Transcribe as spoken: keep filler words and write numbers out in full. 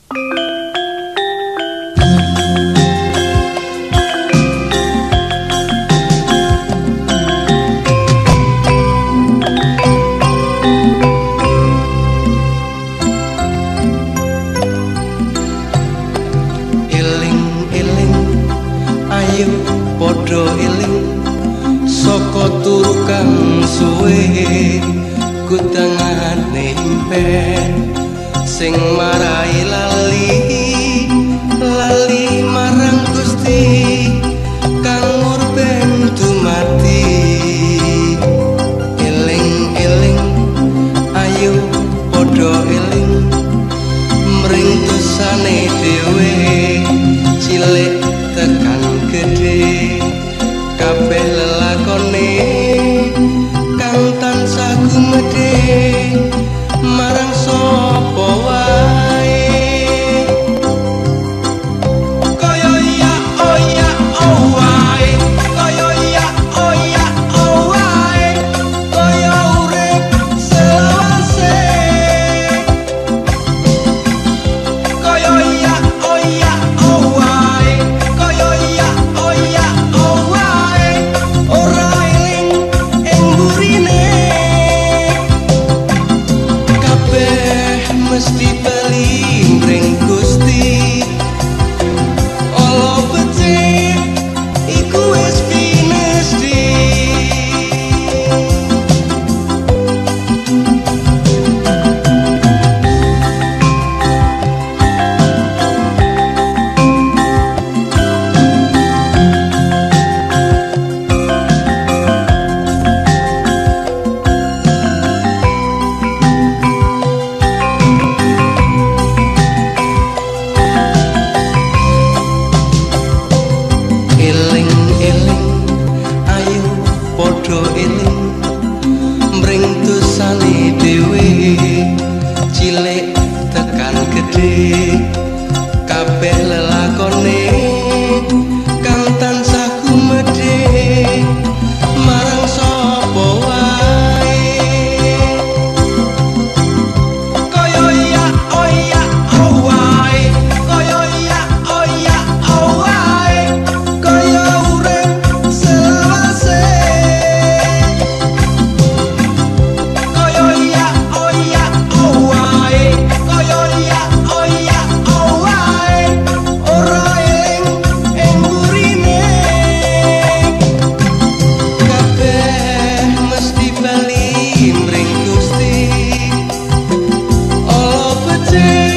Ayo padha eling saka turu kang suwe kutangane impen sing marai lali lali marang Gusti kang murben dumati eling eling ayo padha eling mring dosane dhewe cilik tekan gede kabeh lelakone kang tansah gumedhe marang sapa wae kaya ya oh ya oh wae kaya ya oh ya oh wae kaya urip selawase kaya ya oh ya oh wae kaya ya oh ya oh wae ora eling ing burine kabeh mesti bali mring Gusti ala becik iku wis pinesti eling eling ayo padha eling mring dosane dhewe cilik tekan gedhe kabeh lelakone kang tansah gumedhe marang sapa wae kaya ya oh ya oh wae kaya ya oh ya oh wae kaya urip selawase kaya ya oh ya oh wae kaya ya oh ya oh wae ora eling ing burine kabeh mesti bali mring Gusti ala becik